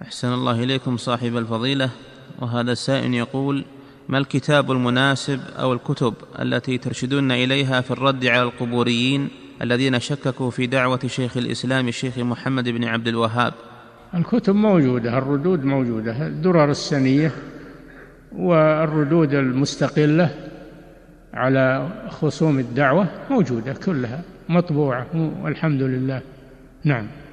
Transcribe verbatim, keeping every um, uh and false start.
أحسن الله إليكم صاحب الفضيلة. وهذا سائل يقول: ما الكتاب المناسب أو الكتب التي ترشدون إليها في الرد على القبوريين الذين شككوا في دعوة شيخ الإسلام الشيخ محمد بن عبد الوهاب؟ الكتب موجودة، الردود موجودة، الدرر السنية والردود المستقلة على خصوم الدعوة موجودة كلها مطبوعة والحمد لله. نعم.